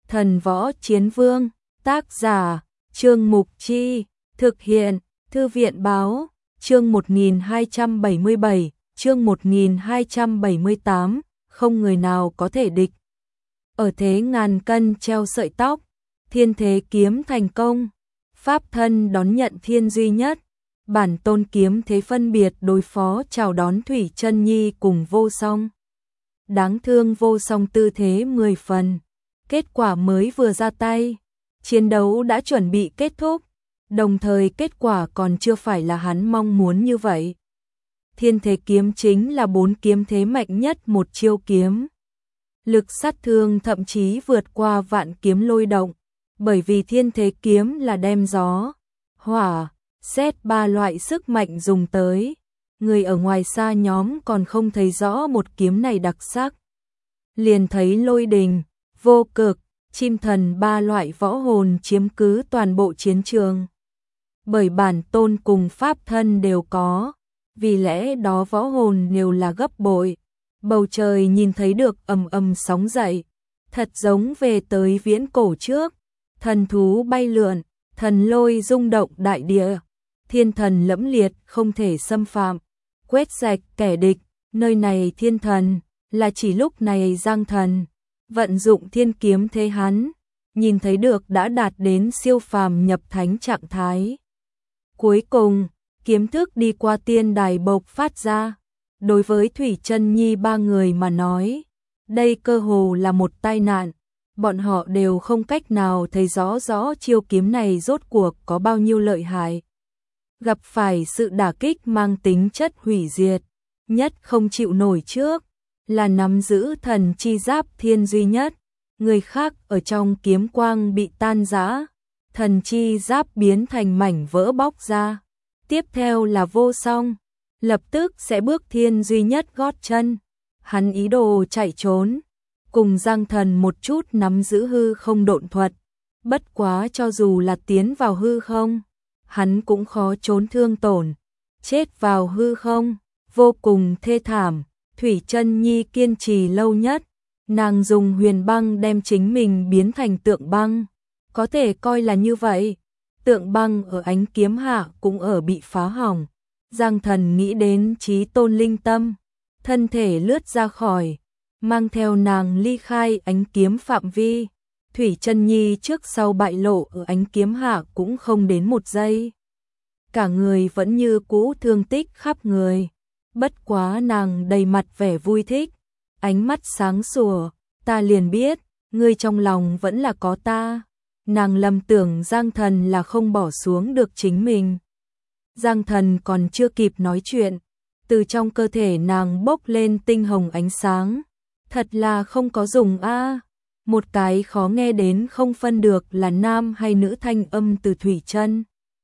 Thần Võ Chiến Vương, tác giả, Trương Mục Chi, thực hiện, Thư viện Báo, chương 1277, chương 1278, không người nào có thể địch. Ở thế ngàn cân treo sợi tóc, thiên thế kiếm thành công, pháp thân đón nhận thiên duy nhất, bản tôn kiếm thế phân biệt đối phó chào đón Thủy Chân Nhi cùng Vô Song. Đáng thương Vô Song tư thế 10 phần, kết quả mới vừa ra tay, chiến đấu đã chuẩn bị kết thúc, đồng thời kết quả còn chưa phải là hắn mong muốn như vậy. Thiên thế kiếm chính là 4 kiếm thế mạnh nhất một chiêu kiếm. Lực sát thương thậm chí vượt qua vạn kiếm lôi động, bởi vì thiên thế kiếm là đem gió, hỏa, sét 3 loại sức mạnh dùng tới. Người ở ngoài xa nhóm còn không thấy rõ một kiếm này đặc sắc. Liền thấy lôi đình, vô cực, chim thần 3 loại võ hồn chiếm cứ toàn bộ chiến trường. Bởi bản tôn cùng pháp thân đều có, vì lẽ đó võ hồn đều là gấp bội. Bầu trời nhìn thấy được ầm ầm sóng dậy, thật giống về tới viễn cổ trước. Thần thú bay lượn, thần lôi rung động đại địa, thiên thần lẫm liệt không thể xâm phạm, quét sạch kẻ địch. Nơi này thiên thần, là chỉ lúc này Giang Thần vận dụng thiên kiếm thế hắn, nhìn thấy được đã đạt đến siêu phàm nhập thánh trạng thái. Cuối cùng, kiếm thức đi qua tiên đài bộc phát ra. Đối với Thủy Chân Nhi 3 người mà nói, đây cơ hồ là một tai nạn. Bọn họ đều không cách nào thấy rõ chiêu kiếm này rốt cuộc có bao nhiêu lợi hại. Gặp phải sự đả kích mang tính chất hủy diệt, nhất không chịu nổi trước, là nắm giữ thần chi giáp thiên duy nhất. Người khác ở trong kiếm quang bị tan rã, thần chi giáp biến thành mảnh vỡ bóc ra. Tiếp theo là Vô Song, lập tức sẽ bước thiên duy nhất gót chân. Hắn ý đồ chạy trốn, cùng Giang Thần một chút nắm giữ hư không độn thuật. Bất quá cho dù là tiến vào hư không, hắn cũng khó trốn thương tổn. Chết vào hư không, vô cùng thê thảm. Thủy Chân Nhi kiên trì lâu nhất, nàng dùng huyền băng đem chính mình biến thành tượng băng. Có thể coi là như vậy, tượng băng ở ánh kiếm hạ cũng ở bị phá hỏng. Giang Thần nghĩ đến chí tôn linh tâm, thân thể lướt ra khỏi, mang theo nàng ly khai ánh kiếm phạm vi. Thủy Chân Nhi trước sau bại lộ ở ánh kiếm hạ cũng không đến 1 giây. Cả người vẫn như cũ thương tích khắp người. Bất quá nàng đầy mặt vẻ vui thích, ánh mắt sáng sủa, ta liền biết, ngươi trong lòng vẫn là có ta. Nàng lầm tưởng Giang Thần là không bỏ xuống được chính mình. Giang Thần còn chưa kịp nói chuyện, từ trong cơ thể nàng bốc lên tinh hồng ánh sáng. Thật là không có dùng a. Một cái khó nghe đến không phân được là nam hay nữ thanh âm từ Thủy Chân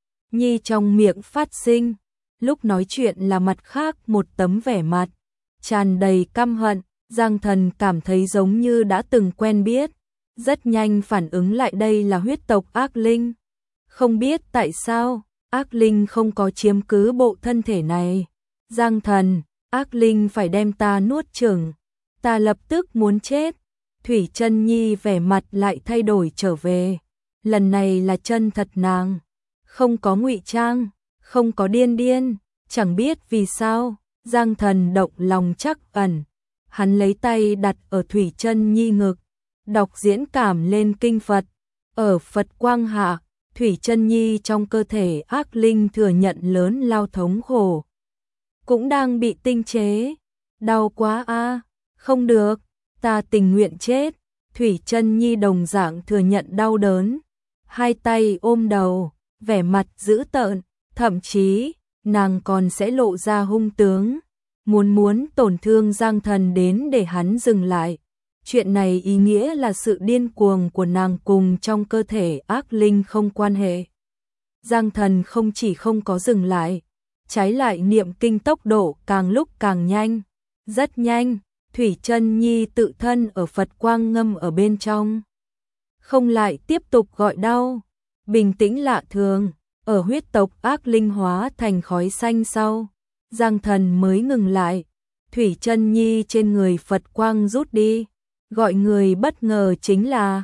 Nhi trong miệng phát sinh. Lúc nói chuyện là mặt khác một tấm vẻ mặt tràn đầy căm hận. Giang Thần cảm thấy giống như đã từng quen biết, rất nhanh phản ứng lại đây là huyết tộc ác linh. Không biết tại sao, ác linh không có chiếm cứ bộ thân thể này. Giang Thần, ác linh phải đem ta nuốt chửng, ta lập tức muốn chết. Thủy Chân Nhi vẻ mặt lại thay đổi trở về, lần này là chân thật nàng, không có ngụy trang, không có điên, chẳng biết vì sao, Giang Thần động lòng trắc ẩn. Hắn lấy tay đặt ở Thủy Chân Nhi ngực, đọc diễn cảm lên kinh Phật. Ở Phật quang hạ, Thủy Chân Nhi trong cơ thể ác linh thừa nhận lớn lao thống khổ, cũng đang bị tinh chế. Đau quá a, không được, ta tình nguyện chết. Thủy Chân Nhi đồng dạng thừa nhận đau đớn, hai tay ôm đầu, vẻ mặt dữ tợn, thậm chí nàng còn sẽ lộ ra hung tướng, muốn tổn thương Giang Thần đến để hắn dừng lại. Chuyện này ý nghĩa là sự điên cuồng của nàng cùng trong cơ thể ác linh không quan hệ. Giang Thần không chỉ không có dừng lại, trái lại niệm kinh tốc độ càng lúc càng nhanh. Rất nhanh, Thủy Chân Nhi tự thân ở Phật quang ngâm ở bên trong, không lại tiếp tục gọi đau. Bình tĩnh lạ thường, ở huyết tộc ác linh hóa thành khói xanh sau, Giang Thần mới ngừng lại. Thủy Chân Nhi trên người Phật quang rút đi. Gọi người bất ngờ chính là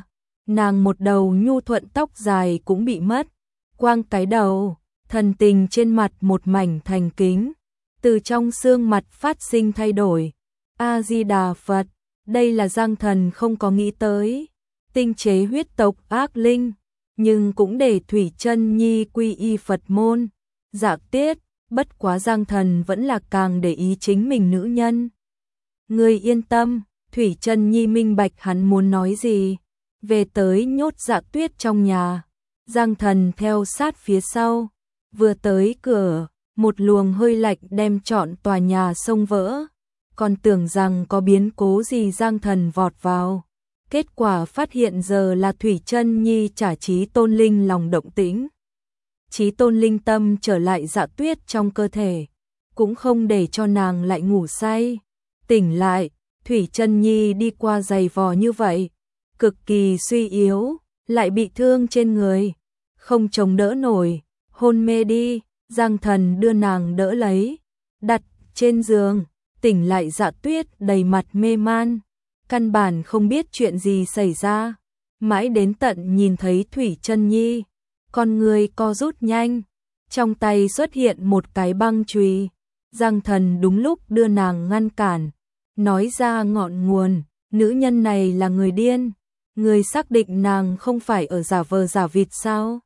nàng một đầu nhu thuận tóc dài cũng bị mất, quang cái đầu, thần tình trên mặt một mảnh thành kính, từ trong xương mặt phát sinh thay đổi. A Di Đà Phật, đây là Giang Thần không có nghĩ tới, tinh chế huyết tộc ác linh, nhưng cũng để Thủy Chân Nhi quy y Phật môn. Dạ Tiết, bất quá Giang Thần vẫn là càng để ý chính mình nữ nhân. Ngươi yên tâm, Thủy Chân Nhi minh bạch hắn muốn nói gì, về tới nhốt Dạ Tuyết trong nhà. Giang Thần theo sát phía sau, vừa tới cửa, một luồng hơi lạnh đem trọn tòa nhà xông vỡ, còn tưởng rằng có biến cố gì. Giang Thần vọt vào, kết quả phát hiện giờ là Thủy Chân Nhi trả Chí Tôn Linh lòng động tĩnh. Chí Tôn Linh tâm trở lại Dạ Tuyết trong cơ thể, cũng không để cho nàng lại ngủ say. Tỉnh lại, Thủy Chân Nhi đi qua giày vò như vậy, cực kỳ suy yếu, lại bị thương trên người, không chống đỡ nổi, hôn mê đi. Giang Thần đưa nàng đỡ lấy, đặt trên giường. Tỉnh lại Dạ Tuyết đầy mặt mê man, căn bản không biết chuyện gì xảy ra, mãi đến tận nhìn thấy Thủy Chân Nhi, con người co rút nhanh, trong tay xuất hiện một cái băng chùy. Giang Thần đúng lúc đưa nàng ngăn cản, nói ra ngọn nguồn, nữ nhân này là người điên, người xác định nàng không phải ở giả vờ giả vịt sao?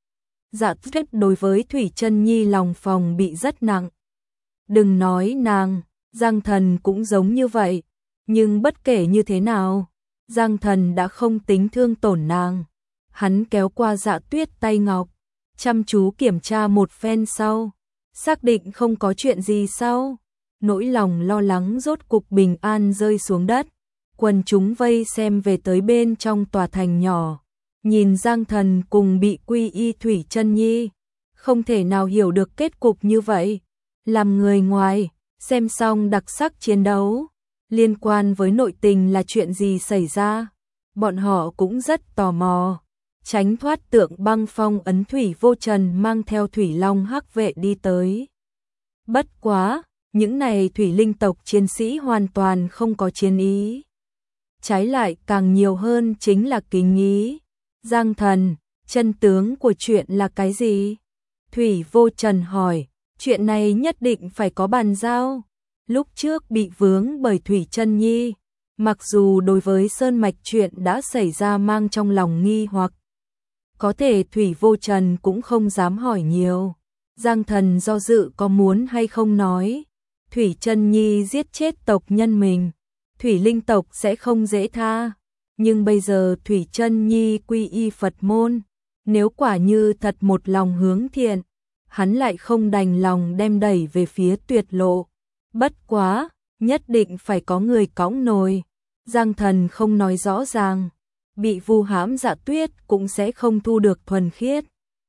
Dạ Tuyết đối với Thủy Chân Nhi lòng phòng bị rất nặng. Đừng nói nàng, Giang Thần cũng giống như vậy, nhưng bất kể như thế nào, Giang Thần đã không tính thương tổn nàng. Hắn kéo qua Dạ Tuyết tay ngọc, chăm chú kiểm tra một phen sau, xác định không có chuyện gì sau, nỗi lòng lo lắng rốt cục bình an rơi xuống đất. Quần chúng vây xem về tới bên trong tòa thành nhỏ, nhìn Giang Thần cùng bị quy y Thủy Chân Nhi, không thể nào hiểu được kết cục như vậy. Làm người ngoài, xem xong đặc sắc chiến đấu, liên quan với nội tình là chuyện gì xảy ra, bọn họ cũng rất tò mò. Tránh thoát tượng băng phong ấn Thủy Vô Trần mang theo Thủy Long Hắc vệ đi tới. Bất quá, những này thủy linh tộc chiến sĩ hoàn toàn không có chiến ý. Trái lại càng nhiều hơn chính là kính ý. Giang Thần, chân tướng của chuyện là cái gì? Thủy Vô Trần hỏi, chuyện này nhất định phải có bàn giao. Lúc trước bị vướng bởi Thủy Chân Nhi, mặc dù đối với Sơn Mạch chuyện đã xảy ra mang trong lòng nghi hoặc, có thể Thủy Vô Trần cũng không dám hỏi nhiều. Giang Thần do dự có muốn hay không nói. Thủy Chân Nhi giết chết tộc nhân mình, Thủy linh tộc sẽ không dễ tha. Nhưng bây giờ Thủy Chân Nhi quy y Phật môn, nếu quả như thật một lòng hướng thiện, hắn lại không đành lòng đem đẩy về phía tuyệt lộ. Bất quá, nhất định phải có người cõng nồi. Giang Thần không nói rõ ràng, bị vu hãm Dạ Tuyết cũng sẽ không thu được thuần khiết.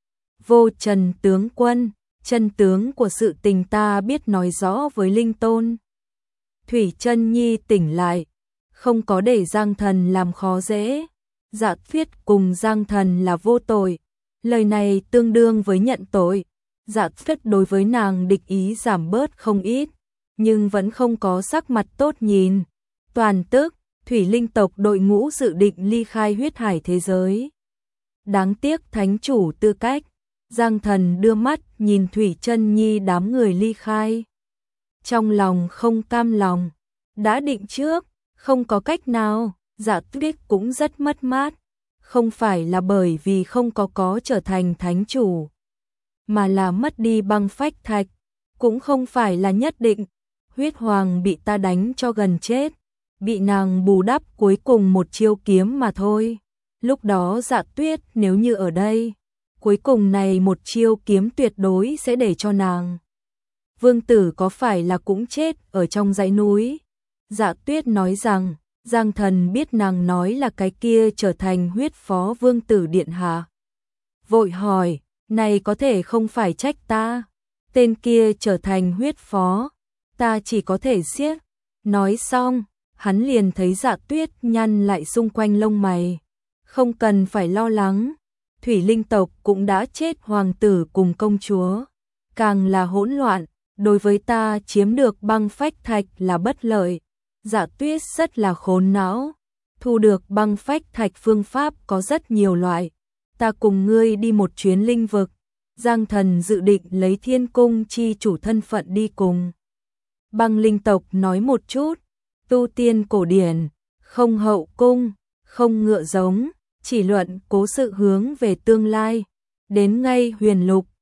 Vô Trần tướng quân, chân tướng của sự tình ta biết nói rõ với Linh Tôn. Thủy Chân Nhi tỉnh lại, không có để Giang Thần làm khó dễ. Dạ Tuyết cùng Giang Thần là vô tội, lời này tương đương với nhận tội. Dạ Tuyết đối với nàng địch ý giảm bớt không ít, nhưng vẫn không có sắc mặt tốt nhìn. Toàn tức, Thủy linh tộc đội ngũ dự định ly khai huyết hải thế giới. Đáng tiếc thánh chủ tư cách. Giang Thần đưa mắt nhìn Thủy Chân Nhi đám người ly khai, trong lòng không cam lòng. Đã định trước, không có cách nào. Dạ Tuyết cũng rất mất mát, không phải là bởi vì không có trở thành thánh chủ, mà là mất đi băng phách thạch, cũng không phải là nhất định. Huyết Hoàng bị ta đánh cho gần chết, bị nàng bù đắp cuối cùng một chiêu kiếm mà thôi. Lúc đó Dạ Tuyết nếu như ở đây, cuối cùng này một chiêu kiếm tuyệt đối sẽ để cho nàng. Vương tử có phải là cũng chết ở trong dãy núi? Dạ Tuyết nói rằng, Giang Thần biết nàng nói là cái kia trở thành huyết phó vương tử điện hạ. Vội hỏi, này có thể không phải trách ta, tên kia trở thành huyết phó, ta chỉ có thể giết. Nói xong, hắn liền thấy Dạ Tuyết nhăn lại xung quanh lông mày. Không cần phải lo lắng, Thủy linh tộc cũng đã chết hoàng tử cùng công chúa, càng là hỗn loạn, đối với ta chiếm được băng phách thạch là bất lợi. Dạ Tuyết rất là khốn não, thu được băng phách thạch phương pháp có rất nhiều loại. Ta cùng ngươi đi một chuyến linh vực. Giang Thần dự định lấy Thiên Cung chi chủ thân phận đi cùng băng linh tộc nói một chút. Tu tiên cổ điển, không hậu cung, không ngựa giống, chỉ luận cố sự hướng về tương lai. Đến ngay huyền lục,